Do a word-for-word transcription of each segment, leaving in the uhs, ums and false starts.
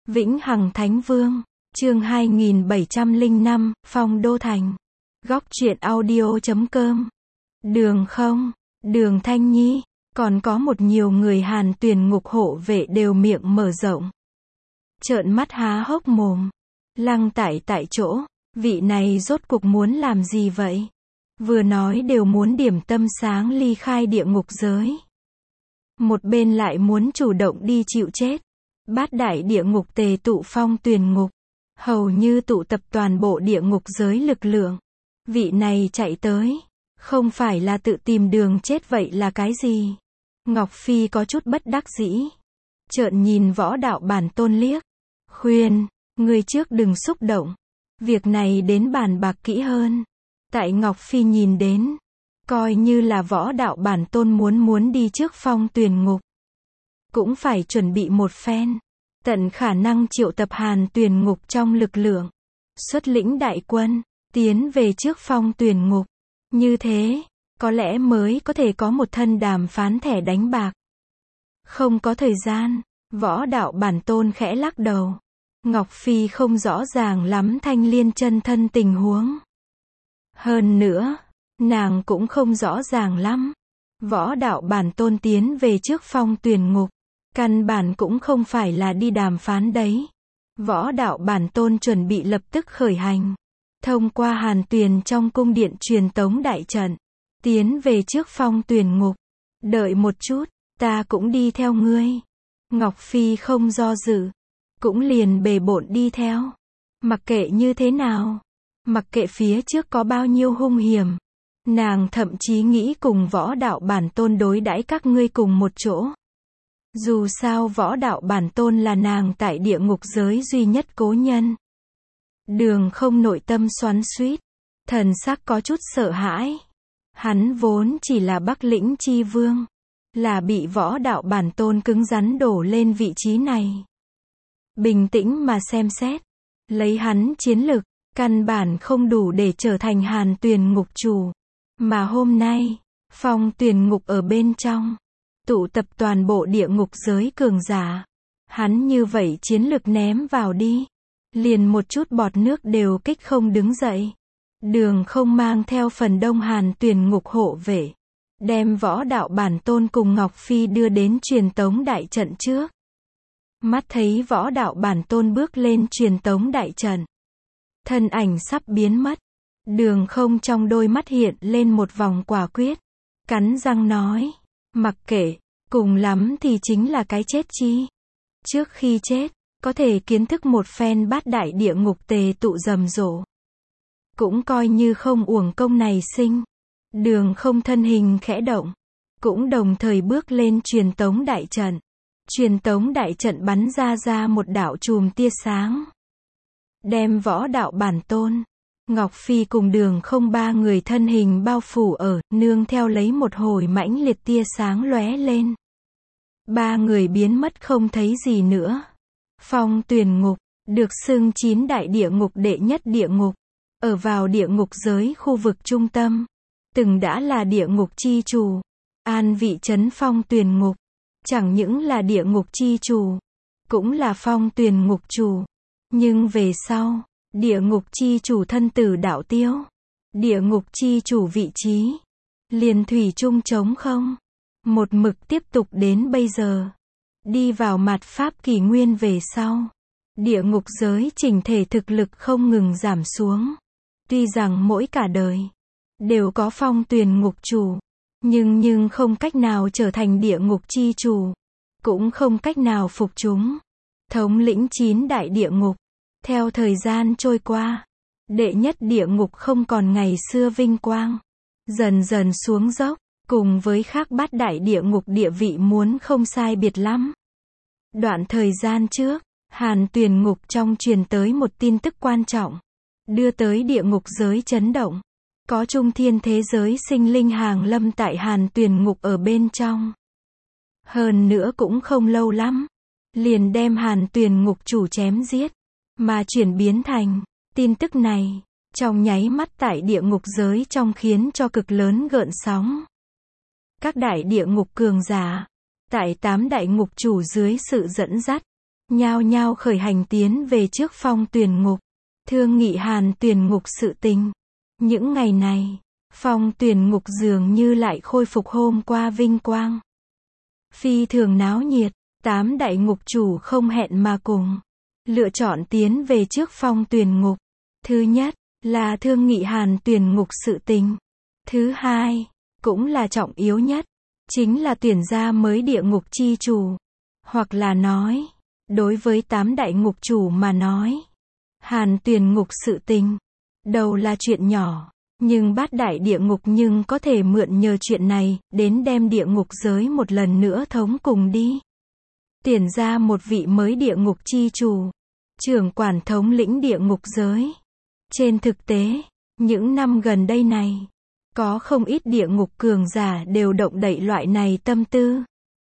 Vĩnh Hằng Thánh Vương, chương hai nghìn bảy trăm lẻ năm, Phong Đô Thành. Góc truyện audio chấm com. Đường không, Đường Thanh Nhi, còn có một nhiều người Hàn Tuyền ngục hộ vệ đều miệng mở rộng. Trợn mắt há hốc mồm. Lăng tại tại chỗ, vị này rốt cuộc muốn làm gì vậy? Vừa nói đều muốn điểm tâm sáng ly khai địa ngục giới. Một bên lại muốn chủ động đi chịu chết. Bát đại địa ngục tề tụ Phong Tuyền ngục. Hầu như tụ tập toàn bộ địa ngục giới lực lượng. Vị này chạy tới. Không phải là tự tìm đường chết vậy là cái gì? Ngọc Phi có chút bất đắc dĩ. Trợn nhìn Võ Đạo Bản Tôn liếc. Khuyên, người trước đừng xúc động. Việc này đến bàn bạc kỹ hơn. Tại Ngọc Phi nhìn đến. Coi như là Võ Đạo Bản Tôn muốn muốn đi trước Phong Tuyền ngục. Cũng phải chuẩn bị một phen. Tận khả năng triệu tập Hàn Tuyền ngục trong lực lượng. Xuất lĩnh đại quân. Tiến về trước Phong Tuyền ngục. Như thế, có lẽ mới có thể có một thân đàm phán thẻ đánh bạc. Không có thời gian. Võ Đạo Bản Tôn khẽ lắc đầu. Ngọc Phi không rõ ràng lắm Thanh Liên chân thân tình huống. Hơn nữa, nàng cũng không rõ ràng lắm. Võ Đạo Bản Tôn tiến về trước Phong Tuyền ngục. Căn bản cũng không phải là đi đàm phán đấy. Võ Đạo Bản Tôn chuẩn bị lập tức khởi hành. Thông qua Hàn Tuyền trong cung điện truyền tống đại trận. Tiến về trước Phong Tuyền ngục. Đợi một chút, ta cũng đi theo ngươi. Ngọc Phi không do dự. Cũng liền bề bộn đi theo. Mặc kệ như thế nào. Mặc kệ phía trước có bao nhiêu hung hiểm. Nàng thậm chí nghĩ cùng Võ Đạo Bản Tôn đối đãi các ngươi cùng một chỗ. Dù sao Võ Đạo Bản Tôn là nàng tại địa ngục giới duy nhất cố nhân. Đường không nội tâm xoắn xuýt. Thần sắc có chút sợ hãi. Hắn vốn chỉ là Bắc Lĩnh chi vương. Là bị Võ Đạo Bản Tôn cứng rắn đổ lên vị trí này. Bình tĩnh mà xem xét. Lấy hắn chiến lực. Căn bản không đủ để trở thành Hàn Tuyền ngục chủ. Mà hôm nay, Phong Tuyền ngục ở bên trong. Tụ tập toàn bộ địa ngục giới cường giả. Hắn như vậy chiến lực ném vào đi. Liền một chút bọt nước đều kích không đứng dậy. Đường không mang theo phần đông Hàn Tuyền ngục hộ vệ. Đem Võ Đạo Bản Tôn cùng Ngọc Phi đưa đến truyền tống đại trận trước. Mắt thấy Võ Đạo Bản Tôn bước lên truyền tống đại trận. Thân ảnh sắp biến mất. Đường không trong đôi mắt hiện lên một vòng quả quyết. Cắn răng nói. Mặc kệ, cùng lắm thì chính là cái chết chi. Trước khi chết, có thể kiến thức một phen bát đại địa ngục tề tụ rầm rộ. Cũng coi như không uổng công này sinh. Đường không thân hình khẽ động. Cũng đồng thời bước lên truyền tống đại trận. Truyền tống đại trận bắn ra ra một đạo chùm tia sáng. Đem Võ Đạo Bản Tôn, Ngọc Phi cùng đường không ba người thân hình bao phủ ở, nương theo lấy một hồi mãnh liệt tia sáng lóe lên. Ba người biến mất không thấy gì nữa. Phong Tuyền ngục, được xưng chín đại địa ngục đệ nhất địa ngục. Ở vào địa ngục giới khu vực trung tâm. Từng đã là địa ngục chi chủ. An vị trấn Phong Tuyền ngục. Chẳng những là địa ngục chi chủ. Cũng là Phong Tuyền ngục chủ. Nhưng về sau, địa ngục chi chủ thân tử đạo tiêu. Địa ngục chi chủ vị trí. Liền thủy chung trống không. Một mực tiếp tục đến bây giờ. Đi vào mạt pháp kỷ nguyên về sau. Địa ngục giới chỉnh thể thực lực không ngừng giảm xuống. Tuy rằng mỗi cả đời. Đều có Phong Tuyền ngục chủ. Nhưng nhưng không cách nào trở thành địa ngục chi chủ. Cũng không cách nào phục chúng. Thống lĩnh chín đại địa ngục. Theo thời gian trôi qua. Đệ nhất địa ngục không còn ngày xưa vinh quang. Dần dần xuống dốc. Cùng với khác bát đại địa ngục địa vị muốn không sai biệt lắm. Đoạn thời gian trước. Hàn Tuyền ngục trong truyền tới một tin tức quan trọng. Đưa tới địa ngục giới chấn động. Có trung thiên thế giới sinh linh hàng lâm tại Hàn Tuyền ngục ở bên trong. Hơn nữa cũng không lâu lắm. Liền đem Hàn Tuyền ngục chủ chém giết. Mà chuyển biến thành. Tin tức này. Trong nháy mắt tại địa ngục giới trong khiến cho cực lớn gợn sóng. Các đại địa ngục cường giả. Tại tám đại ngục chủ dưới sự dẫn dắt. nhao nhao khởi hành tiến về trước Phong Tuyền Ngục, thương nghị Hàn Tuyền Ngục sự tình. Những ngày này, Phong Tuyền Ngục dường như lại khôi phục hôm qua vinh quang. Phi thường náo nhiệt, tám đại ngục chủ không hẹn mà cùng, lựa chọn tiến về trước Phong Tuyền Ngục. Thứ nhất, là thương nghị Hàn Tuyền Ngục sự tình. Thứ hai, cũng là trọng yếu nhất, chính là tuyển ra mới địa ngục chi chủ. Hoặc là nói, đối với tám đại ngục chủ mà nói, Hàn Tuyền Ngục sự tình, đầu là chuyện nhỏ, nhưng bát đại địa ngục nhưng có thể mượn nhờ chuyện này, đến đem địa ngục giới một lần nữa thống cùng đi. Tuyển ra một vị mới địa ngục chi chủ, trưởng quản thống lĩnh địa ngục giới. Trên thực tế, những năm gần đây này, có không ít địa ngục cường giả đều động đậy loại này tâm tư.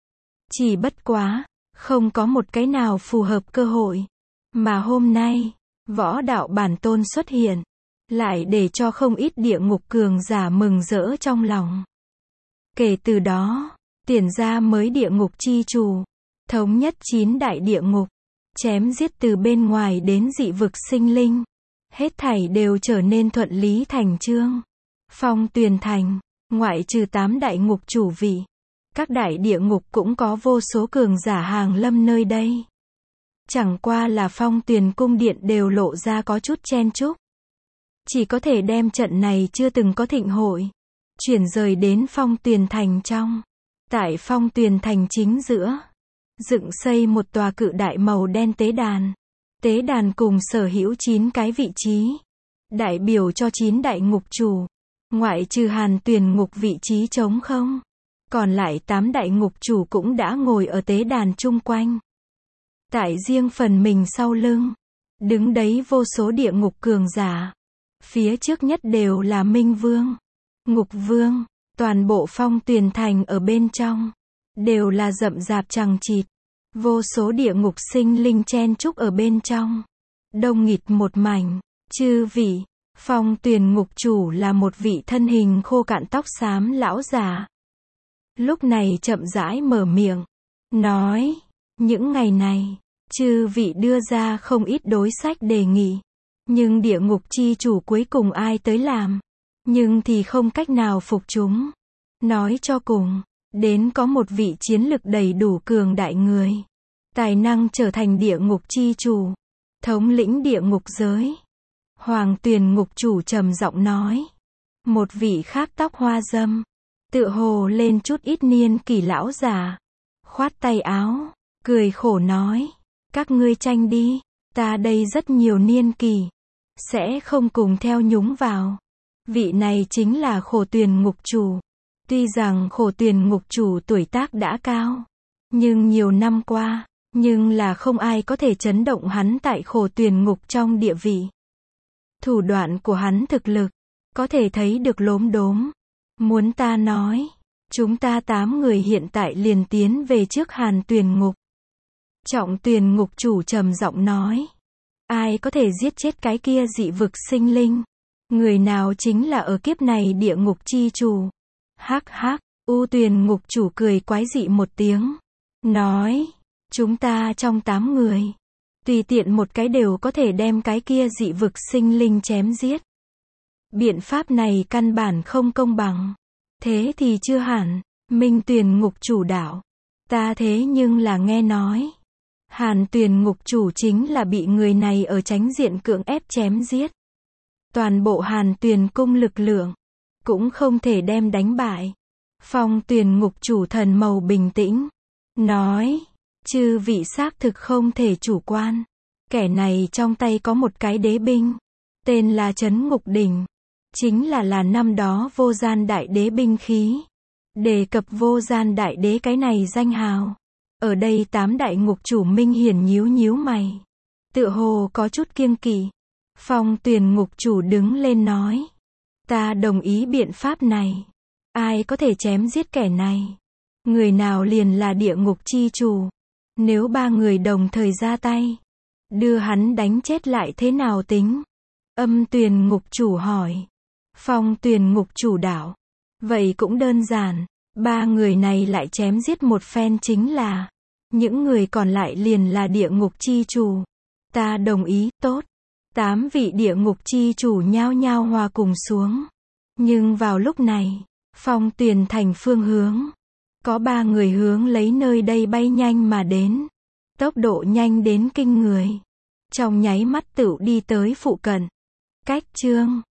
Chỉ bất quá, không có một cái nào phù hợp cơ hội. Mà hôm nay, võ đạo bản tôn xuất hiện, lại để cho không ít địa ngục cường giả mừng rỡ trong lòng. Kể từ đó, tuyển ra mới địa ngục chi chủ, thống nhất chín đại địa ngục, chém giết từ bên ngoài đến dị vực sinh linh. Hết thảy đều trở nên thuận lý thành chương. Phong Tuyền Thành, ngoại trừ tám đại ngục chủ vị, các đại địa ngục cũng có vô số cường giả hàng lâm nơi đây. Chẳng qua là Phong Tuyền cung điện đều lộ ra có chút chen chúc. Chỉ có thể đem trận này chưa từng có thịnh hội, chuyển rời đến Phong Tuyền Thành trong. Tại Phong Tuyền Thành chính giữa, dựng xây một tòa cự đại màu đen tế đàn. Tế đàn cùng sở hữu chín cái vị trí, đại biểu cho chín đại ngục chủ, ngoại trừ Hàn Tuyền Ngục vị trí trống không, còn lại tám đại ngục chủ cũng đã ngồi ở tế đàn chung quanh. Tại riêng phần mình sau lưng, đứng đấy vô số địa ngục cường giả. Phía trước nhất đều là Minh Vương, Ngục Vương, toàn bộ Phong Tuyền Thành ở bên trong, đều là rậm rạp chằng chịt. Vô số địa ngục sinh linh chen chúc ở bên trong. Đông nghịt một mảnh. Chư vị, Phong Tuyền Ngục chủ là một vị thân hình khô cạn tóc xám lão già. Lúc này chậm rãi mở miệng, nói, những ngày này, chư vị đưa ra không ít đối sách đề nghị. Nhưng địa ngục chi chủ cuối cùng ai tới làm? Nhưng thì không cách nào phục chúng. Nói cho cùng, đến có một vị chiến lực đầy đủ cường đại người, tài năng trở thành địa ngục chi chủ, thống lĩnh địa ngục giới. Hoàng Tuyền Ngục chủ trầm giọng nói. Một vị khác tóc hoa râm, tựa hồ lên chút ít niên kỷ lão già, khoát tay áo, cười khổ nói, các ngươi tranh đi, ta đây rất nhiều niên kỷ, sẽ không cùng theo nhúng vào. Vị này chính là Khổ Tuyền Ngục chủ. Tuy rằng Khổ Tuyền Ngục chủ tuổi tác đã cao, nhưng nhiều năm qua, nhưng là không ai có thể chấn động hắn tại Khổ Tuyền Ngục trong địa vị. Thủ đoạn của hắn thực lực, có thể thấy được lốm đốm. Muốn ta nói, chúng ta tám người hiện tại liền tiến về trước Hàn Tuyền Ngục. Trọng Tuyền Ngục chủ trầm giọng nói. Ai có thể giết chết cái kia dị vực sinh linh? Người nào chính là ở kiếp này địa ngục chi chủ? Hắc hắc, U Tuyền Ngục chủ cười quái dị một tiếng. Nói, chúng ta trong tám người, tùy tiện một cái đều có thể đem cái kia dị vực sinh linh chém giết. Biện pháp này căn bản không công bằng. Thế thì chưa hẳn, Minh Tuyền Ngục chủ đạo. Ta thế nhưng là nghe nói, Hàn Tuyền Ngục chủ chính là bị người này ở chánh diện cưỡng ép chém giết. Toàn bộ Hàn Tuyền cung lực lượng, cũng không thể đem đánh bại. Phong Tuyền Ngục chủ thần màu bình tĩnh, nói, chư vị xác thực không thể chủ quan. Kẻ này trong tay có một cái đế binh, tên là Trấn Ngục Đỉnh, chính là là năm đó vô gian đại đế binh khí. Đề cập vô gian đại đế cái này danh hào, ở đây tám đại ngục chủ Minh Hiển nhíu nhíu mày, tựa hồ có chút kiêng kỵ. Phong Tuyền Ngục chủ đứng lên nói, ta đồng ý biện pháp này. Ai có thể chém giết kẻ này? Người nào liền là địa ngục chi chủ. Nếu ba người đồng thời ra tay, đưa hắn đánh chết lại thế nào tính? Âm Tuyền Ngục chủ hỏi. Phong Tuyền Ngục chủ đạo, vậy cũng đơn giản, ba người này lại chém giết một phen chính là. Những người còn lại liền là địa ngục chi chủ. Ta đồng ý, tốt. Tám vị địa ngục chi chủ nhao nhao hòa cùng xuống. Nhưng vào lúc này, Phong Tuyền Thành phương hướng, có ba người hướng lấy nơi đây bay nhanh mà đến. Tốc độ nhanh đến kinh người. Trong nháy mắt tựu đi tới phụ cận. Cách chương